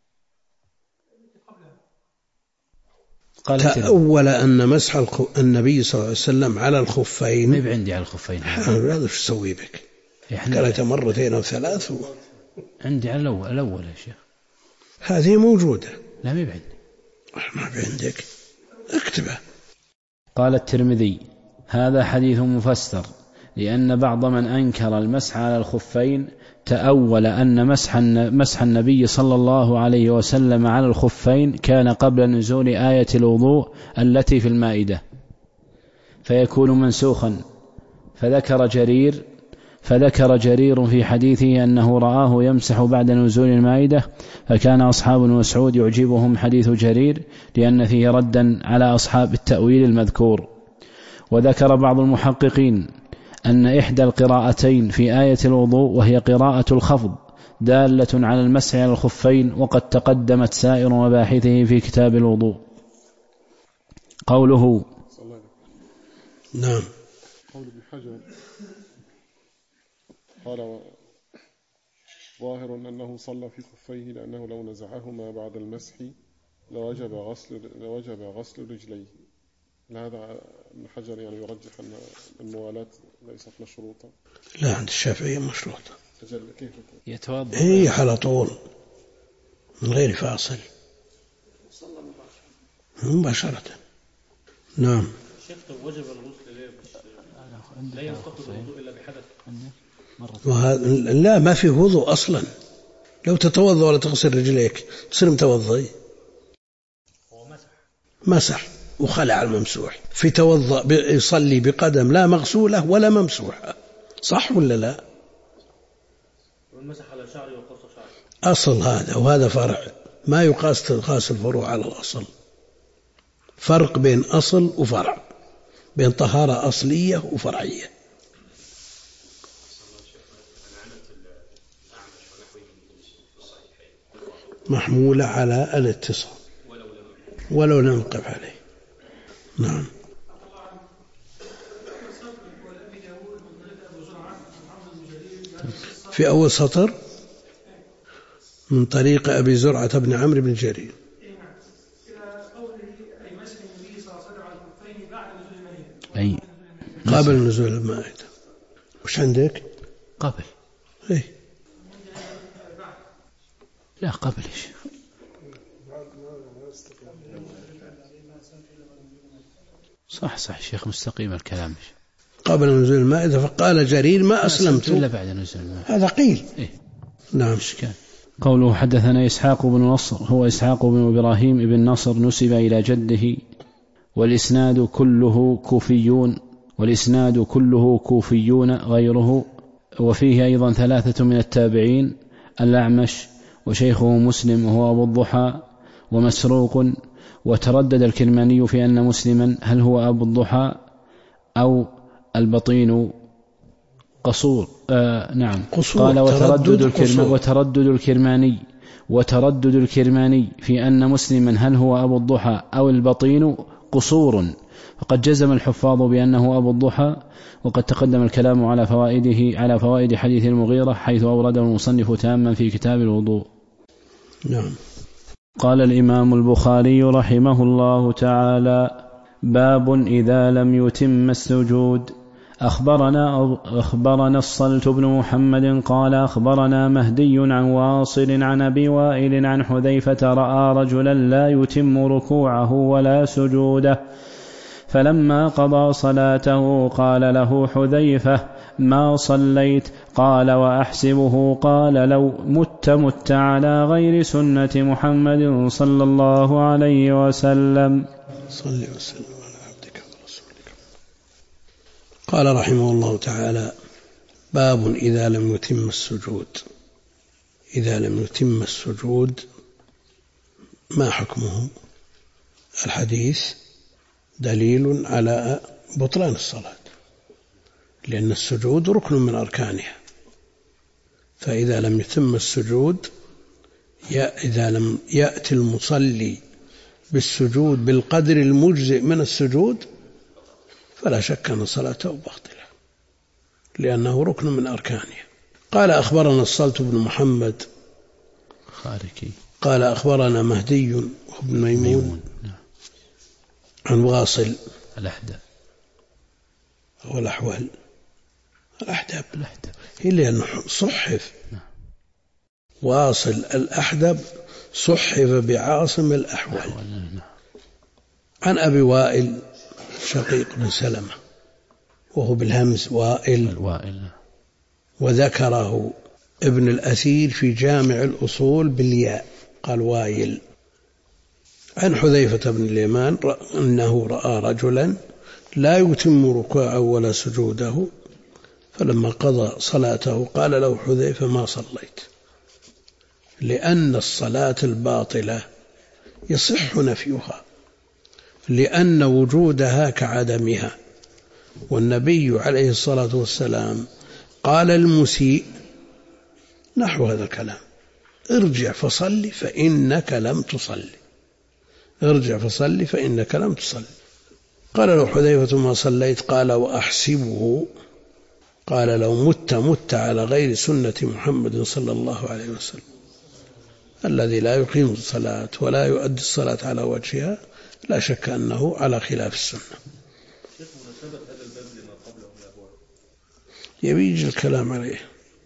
تأول أن مسح النبي صلى الله عليه وسلم على الخفين. ما بعندي على الخفين. هذا شو سوي بك؟ قرأت مرتين أو ثلاث عندي على الأول يا شيخ. هذه موجودة. لا ما بعندي. ما بعندك اكتبه. قال الترمذي هذا حديث مفسر، لأن بعض من أنكر المسح على الخفين تأول أن مسح النبي صلى الله عليه وسلم على الخفين كان قبل نزول آية الوضوء التي في المائدة فيكون منسوخا. فذكر جرير في حديثه أنه رآه يمسح بعد نزول المائدة، فكان أصحاب مسعود يعجبهم حديث جرير لأن فيه ردا على أصحاب التأويل المذكور. وذكر بعض المحققين أن إحدى القراءتين في آية الوضوء وهي قراءة الخفض دالة على المسح على الخفين، وقد تقدمت سائر مباحثه في كتاب الوضوء. قوله نعم. قول ابن حجر قال ظاهر أنه صلى في خفيه لأنه لو نزعهما بعد المسح لوجب غسل رجليه. هذا ابن حجر يعني يرجح أن الموالاة ليست مشروطة. لا عند الشافعية مشروطة. كيف يتوضأ؟ هي على طول من غير فاصل مباشرة. نعم. وجب الغسل لا ينتقض الوضوء إلا بحدث. لا ما في وضوء أصلا. لو تتوضأ ولا تغسل رجليك تصير متوضئ. مسح وخلع الممسوح. في توضأ يصلي بقدم لا مغسولة ولا ممسوحة، صح ولا لا؟ والمسح على شعري وقص شعري أصل هذا، وهذا فرع. ما يقاس الفروع على الأصل. فرق بين أصل وفرع، بين طهارة أصلية وفرعية. محمولة على الاتصال ولو لم نقف عليه. نعم. في أول سطر من طريق أبي زرعة بن عمرو بن جرير أي قبل نزول المائدة. وش عندك؟ قبل. إيه؟ لا قبل يا شيخ. صح شيخ مستقيم الكلام. قبل نزول المائدة. فقال جرير ما أسلمت إلا بعد نزول المائدة. هذا قيل. إيه؟ نعم. إشكال. قوله حدثنا إسحاق بن نصر هو إسحاق بن إبراهيم بن نصر نسب إلى جده، والإسناد كله كوفيون غيره، وفيه أيضا 3 من التابعين: الأعمش وشيخه مسلم وهو أبو الضحى ومسروق وتردد الكرماني في أن مسلما هل هو أبو الضحى أو البطين قصور. نعم قصور. قال وتردد الكرماني في أن مسلما هل هو أبو الضحى أو البطين قصور، فقد جزم الحفاظ بأنه أبو الضحى، وقد تقدم الكلام على فوائد حديث المغيرة حيث أورده المصنف تاما في كتاب الوضوء. نعم. قال الإمام البخاري رحمه الله تعالى: باب إذا لم يتم السجود. أخبرنا الصلت بن محمد قال أخبرنا مهدي عن واصل عن أبي وائل عن حذيفة رأى رجلا لا يتم ركوعه ولا سجوده، فلما قضى صلاته قال له حذيفة: ما صليت؟ قال: وأحسبه قال: لو مت على غير سنة محمد صلى الله عليه وسلم. صلى وسلم على عبدك ورسولك. قال رحمه الله تعالى: باب إذا لم يتم السجود. إذا لم يتم السجود ما حكمه؟ الحديث دليل على بطلان الصلاة، لأن السجود ركن من أركانها، فإذا لم يتم السجود إذا لم يأتي المصلي بالسجود بالقدر المجزئ من السجود فلا شك أن صلاته باطلة، لأنه ركن من أركانها. قال أخبرنا الصلت بن محمد خاركي قال أخبرنا مهدي بن ميمون عن واصل الأحدب والأحوال الأحدب هي لأنه صحف واصل الأحدب صحف بعاصم الأحوال. عن أبي وائل شقيق بن سلمة وهو بالهمز وائل، وذكره ابن الأثير في جامع الأصول بالياء قال وايل. عن حذيفة بن اليمان أنه رأى رجلا لا يتم ركوعه ولا سجوده، فلما قضى صلاته قال له حذيفة: ما صليت؟ لأن الصلاة الباطلة يصح نفيها، لأن وجودها كعدمها، والنبي عليه الصلاة والسلام قال المسيء نحو هذا الكلام: ارجع فصلي فإنك لم تصلي، ارجع فصلي فإنك لم تصلي. قال له حذيفة: ما صليت؟ قال: وأحسبه قال: لو مت على غير سنة محمد صلى الله عليه وسلم. الذي لا يقيم الصلاة ولا يؤدي الصلاة على وجهها لا شك أنه على خلاف السنة. يبيجي الكلام عليه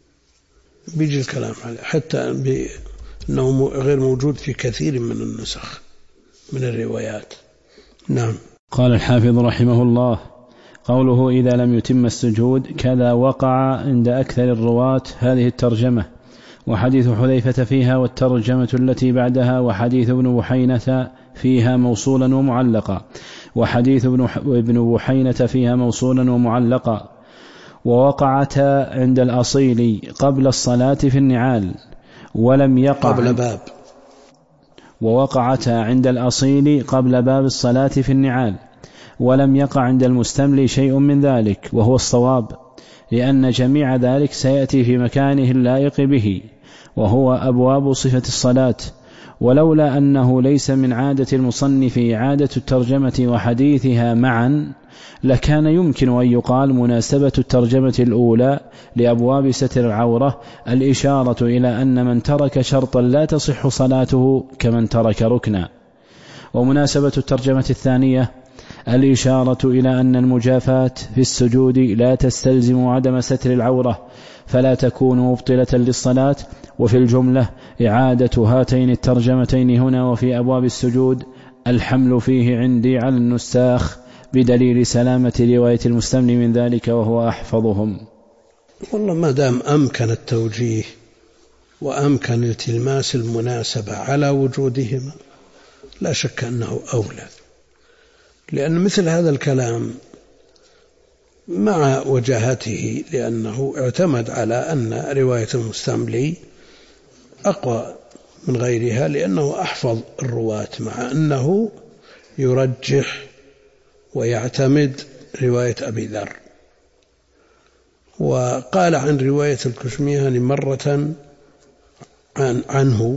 حتى أنه غير موجود في كثير من النسخ من الروايات. نعم. قال الحافظ رحمه الله: قوله إذا لم يتم السجود كذا وقع عند أكثر الرواة هذه الترجمة، وحديث حذيفة فيها والترجمة التي بعدها، وحديث ابن بحينة فيها موصولا ومعلقا، وحديث ابن بحينة فيها موصولا ومعلقا. ووقعتا عند الأصيل قبل الصلاة في النعال ولم يقع قبل باب، ووقعتا عند الأصيل قبل باب الصلاة في النعال ولم يقع عند المستملي شيء من ذلك، وهو الصواب، لأن جميع ذلك سيأتي في مكانه اللائق به، وهو أبواب صفة الصلاة. ولولا أنه ليس من عادة المصنف إعادة الترجمة وحديثها معا لكان يمكن أن يقال مناسبة الترجمة الأولى لأبواب ستر العورة الإشارة إلى أن من ترك شرطا لا تصح صلاته كمن ترك ركنا، ومناسبة الترجمة الثانية الإشارة إلى أن المجافاة في السجود لا تستلزم عدم ستر العورة فلا تكون مبطلة للصلاة. وفي الجملة إعادة هاتين الترجمتين هنا وفي أبواب السجود الحمل فيه عندي على النساخ بدليل سلامة رواية المستملي من ذلك وهو أحفظهم. والله ما دام أمكن التوجيه وأمكن التلماس المناسبة على وجودهما لا شك أنه أولى، لأن مثل هذا الكلام مع وجاهته لأنه اعتمد على أن رواية المستملي أقوى من غيرها لأنه أحفظ الرواة، مع أنه يرجح ويعتمد رواية أبي ذر. وقال عن رواية الكشميهاني مرة عنه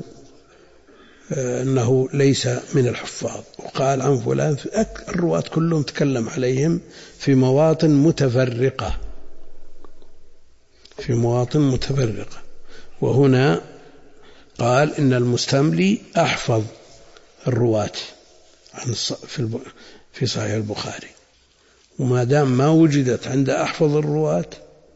أنه ليس من الحفاظ، وقال عن فلان الرواة كلهم تكلم عليهم في مواطن متفرقة، وهنا قال إن المستملي أحفظ الرواة في صحيح البخاري، وما دام ما وجدت عند أحفظ الرواة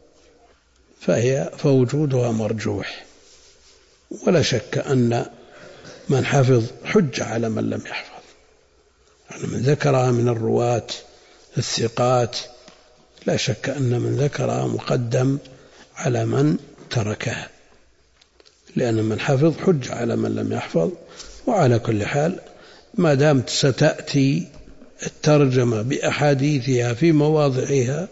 فوجودها مرجوح، ولا شك أن من حفظ حج على من لم يحفظ، يعني من ذكرها من الرواة الثقات لا شك أن من ذكرها مقدم على من تركها، لأن من حفظ حج على من لم يحفظ. وعلى كل حال ما دامت ستأتي الترجمة بأحاديثها في مواضعها،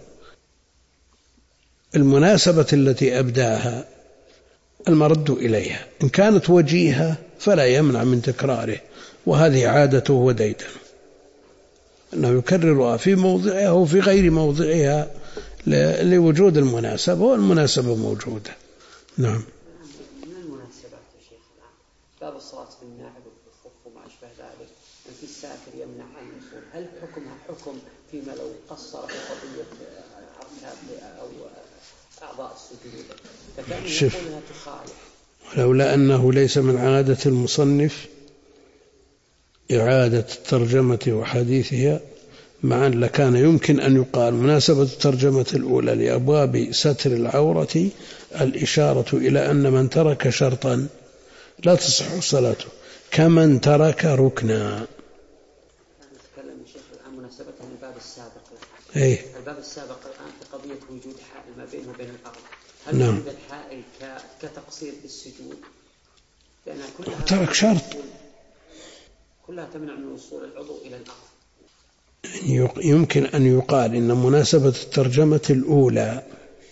المناسبة التي أبداها المرد إليها، إن كانت وجيهة فلا يمنع من تكراره، وهذه عادته وديدنه أنه يكررها في موضعها وفي غير موضعها لوجود المناسبة، والمناسبة موجودة. نعم. من المناسبات يا شيخ باب الصلاة بالناعل والخف وما أشبه ذلك، أن في السافر يمنع عن الوصول، هل حكمها حكم فيما لو قصر في قضية أركان أو أعضاء السجود، فكان يقولها تخالف؟ ولولا أنه ليس من عادة المصنف إعادة الترجمة وحديثها معا، لكان يمكن أن يقال مناسبة الترجمة الأولى لأبواب ستر العورة الإشارة إلى أن من ترك شرطا لا تصح صلاته كمن ترك ركنا. نتكلم يا شيخ الآن مناسبة الباب السابق. الباب السابق الآن في قضية وجود حائل ما بينه وبين الأرض، هل نعم. وجود الحائل كتقصير بالسجود؟ لأنها كلها ترك شرط، كلها تمنع من وصول العضو إلى الأرض. يمكن أن يقال إن مناسبة الترجمة الأولى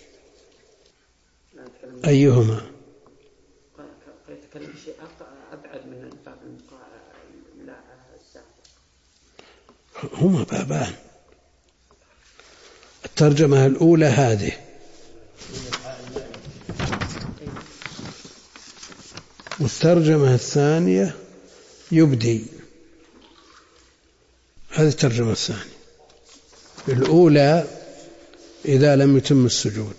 أيهما؟ يتكلم شيء أبعد من الباب السابق. هما بابان، الترجمة الأولى هذه، والترجمة الثانية يبدي، هذه الترجمة الثانية. الأولى إذا لم يتم السجود،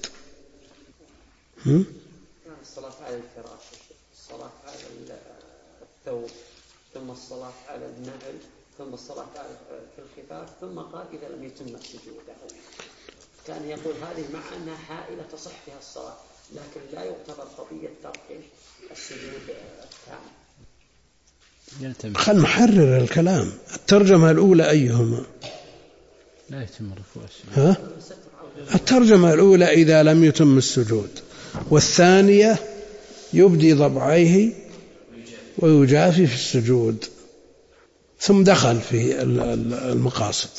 الصلاة على الفراش، الصلاة على الثوب، ثم الصلاة على النعل، ثم الصلاة في الخفاف، ثم قال إذا لم يتم السجود. كان يقول هذه مع أنها حائلة تصح فيها الصلاة، لكن لا يعتبر قضية ترك السجود التام. خل نحرر الكلام. الترجمة الأولى أيهما؟ لا يتم رفوع السجود. الترجمة الأولى إذا لم يتم السجود، والثانية يبدي ضبعيه ويجافي في السجود، ثم دخل في المقاصد،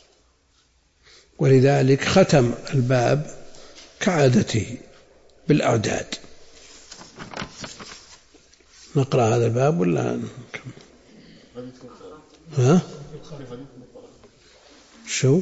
ولذلك ختم الباب كعادته بالأعداد. نقرأ هذا الباب ولا ها؟ شو؟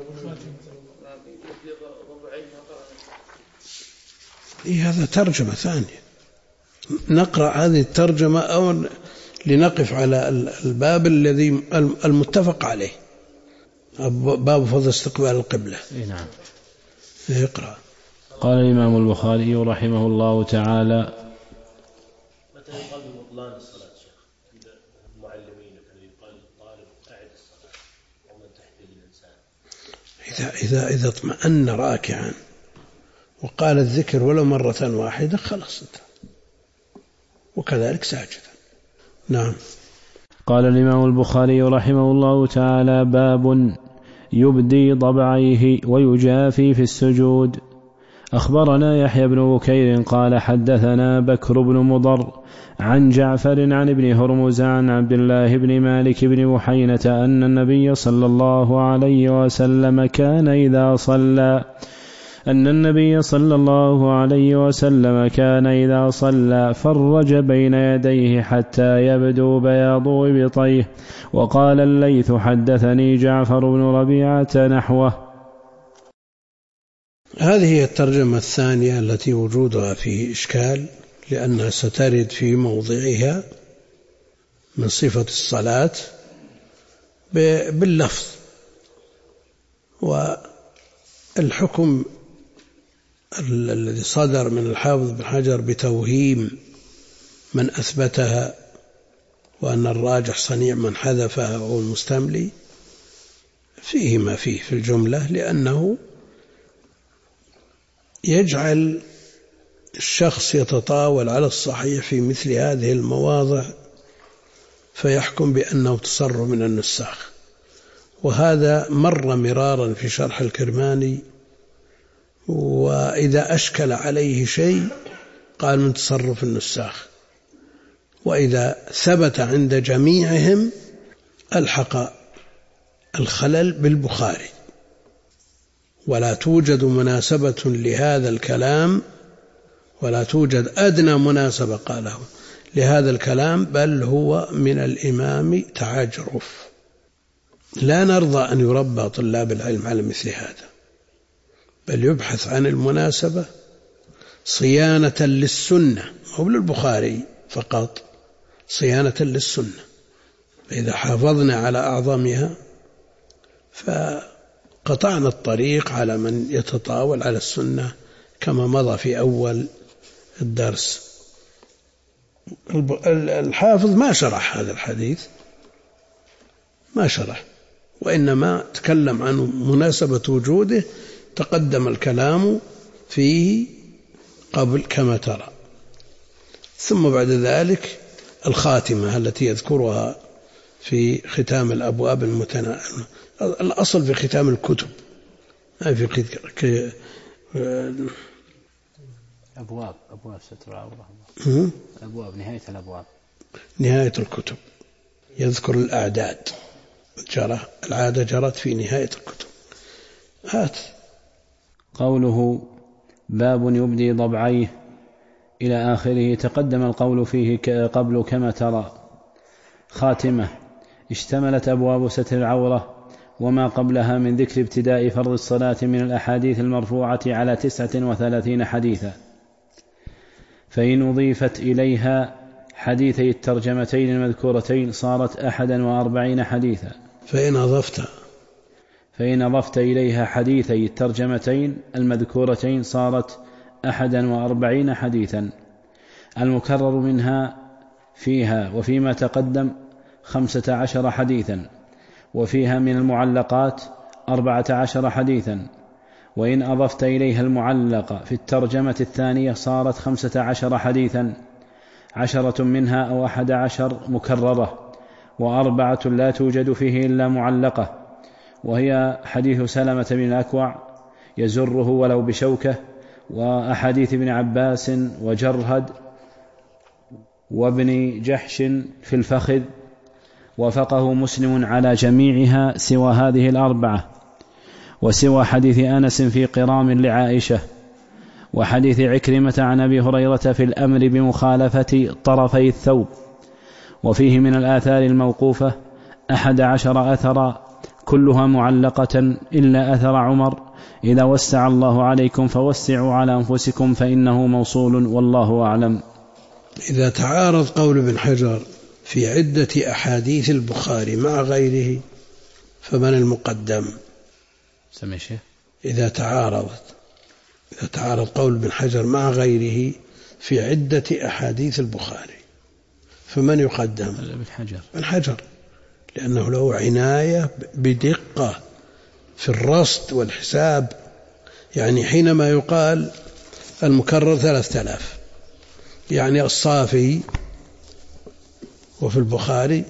هذا ترجمة ثانية. نقرأ هذه الترجمة أو لنقف على الباب الذي المتفق عليه، باب فضل استقبال القبلة. نعم. اقرأ. قال الإمام البخاري رحمه الله تعالى: متى يقال ببطلان الصلاة شيخ عند المعلمين كان يقال للطالب أعد الصلاة ومن تحت الإنسان إذا اطمأن راكعا وقال الذكر ولو مرة واحدة خلاص انتهى، وكذلك ساجدا. نعم. قال الإمام البخاري رحمه الله تعالى: باب يبدي ضبعيه ويجافي في السجود. أخبرنا يحيى بن بكير قال حدثنا بكر بن مضر عن جعفر عن ابن هرمز عن عبد الله بن مالك بن بحينة أن النبي صلى الله عليه وسلم كان إذا صلى أن النبي صلى الله عليه وسلم كان إذا صلى فرج بين يديه حتى يبدو بياض إبطيه. وقال الليث حدثني جعفر بن ربيعة نحوه. هذه هي الترجمة الثانية التي وجودها فيه إشكال، لأنها سترد في موضعها من صفة الصلاة باللفظ، والحكم الذي صدر من الحافظ بن حجر بتوهيم من أثبتها وأن الراجح صنيع من حذفها هو المستملي فيه ما فيه في الجملة، لأنه يجعل الشخص يتطاول على الصحيح في مثل هذه المواضع فيحكم بأنه تصرف من النساخ. وهذا مر مرارا في شرح الكرماني، وإذا أشكل عليه شيء قال من تصرف النساخ، وإذا ثبت عند جميعهم ألحق الخلل بالبخاري. ولا توجد مناسبة لهذا الكلام، ولا توجد أدنى مناسبة قاله لهذا الكلام، بل هو من الإمام تعجرف. لا نرضى أن يربى طلاب العلم على مثل هذا، بل يبحث عن المناسبة صيانة للسنة، مو للبخاري فقط، صيانة للسنة. فإذا حافظنا على أعظمها فقطعنا الطريق على من يتطاول على السنة كما مضى في أول الدرس. الحافظ ما شرح هذا الحديث، ما شرح، وإنما تكلم عن مناسبة وجوده، تقدم الكلام فيه قبل كما ترى. ثم بعد ذلك الخاتمة التي يذكرها في ختام الأبواب الأصل في ختام الكتب، في أبواب ستر العورة، أبواب نهاية الكتب يذكر الأعداد، العادة جرت في نهاية الكتب. هات قوله باب يبدي ضبعيه إلى آخره، تقدم القول فيه قبل كما ترى. خاتمة اشتملت أبواب ستر العورة وما قبلها من ذكر ابتداء فرض الصلاة من الأحاديث المرفوعة على 39 حديثا، فإن أضيفت إليها حديثي الترجمتين المذكورتين صارت 41 حديثا. فإن أضفت إليها حديثي الترجمتين المذكورتين صارت 41 حديثا، المكرر منها فيها وفيما تقدم 15 حديثا، وفيها من المعلقات 14 حديثا. وإن أضفت إليها المعلق في الترجمة الثانية صارت 15 حديثا، 10 منها أو 11 مكررة، و4 لا توجد فيه إلا معلقة، وهي حديث سلمة بن الأكوع يزره ولو بشوكة، وأحاديث ابن عباس وجرهد وابن جحش في الفخذ. وافقه مسلم على جميعها سوى هذه 4، وسوى حديث أنس في قرام لعائشة، وحديث عكرمة عن أبي هريرة في الأمر بمخالفة طرفي الثوب. وفيه من الآثار الموقوفة 11 أثرا كلها معلقة إلا أثر عمر: إذا وسع الله عليكم فوسعوا على أنفسكم فإنه موصول، والله أعلم. إذا تعارض قول ابن حجر في عدة أحاديث البخاري مع غيره فمن المقدم؟ سمع شيء. إذا تعارض قول ابن حجر مع غيره في عدة أحاديث البخاري فمن يقدم؟ ابن حجر، لأنه له عناية بدقة في الرصد والحساب. يعني حينما يقال المكرر 3000 يعني الصافي، وفي البخاري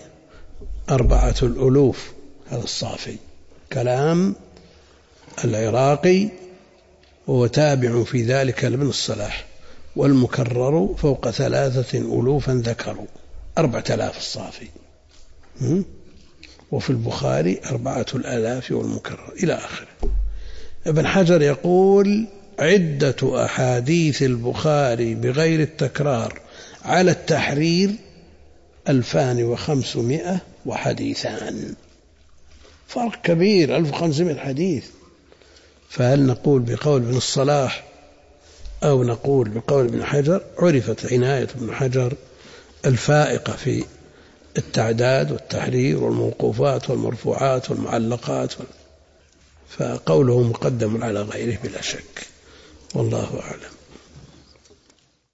4000، هذا الصافي كلام العراقي، وهو تابع في ذلك لابن الصلاح. والمكرر فوق 3000 ذكروا 4000 الصافي، وفي البخاري 4000 والمكرر إلى آخره. ابن حجر يقول عدة أحاديث البخاري بغير التكرار على التحرير 2500 وحديثان، فرق كبير، 1500 حديث. فهل نقول بقول ابن الصلاح أو نقول بقول ابن حجر؟ عرفت عناية ابن حجر الفائقة في التعداد والتحرير والموقوفات والمرفوعات والمعلقات، فقوله مقدم على غيره بلا شك، والله أعلم.